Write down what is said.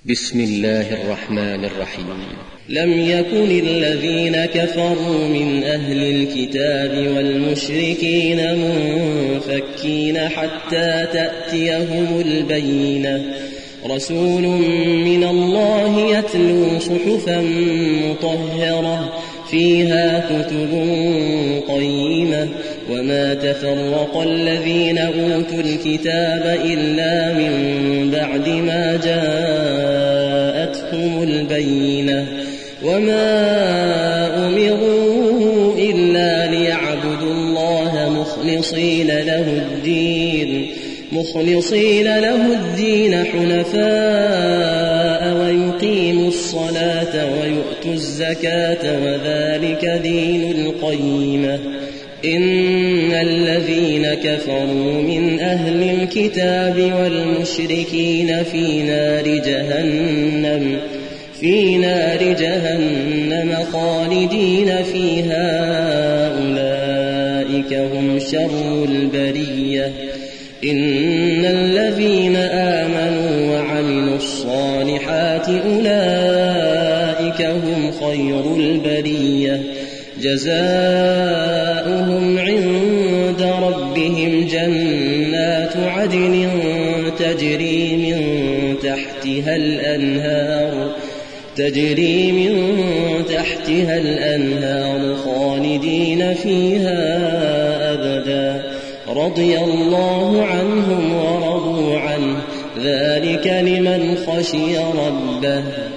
بسم الله الرحمن الرحيم. لم يكن الذين كفروا من أهل الكتاب والمشركين منفكين حتى تأتيهم البينة، رسول من الله يتلو صحفا مطهرة فيها كتب قيمة، وما تفرق الذين أوتوا الكتاب إلا من بعد ما جاءتهم البينة، وما أمروا إلا ليعبدوا الله مخلصين له الدين حنفاء ويقيموا الصلاة ويؤتوا الزكاة وذلك دين القيمة. إن الذين كفروا من أهل الكتاب والمشركين في نار جهنم خالدين فيها، أولئك هم شر البرية. إن الذين آمنوا وعملوا الصالحات أولئك هم خير البرية، جزاؤهم عند ربهم جنات عدن تجري من تحتها الأنهار خالدين فيها أبدا، رضي الله عنهم ورضوا عنه، ذلك لمن خشي ربه.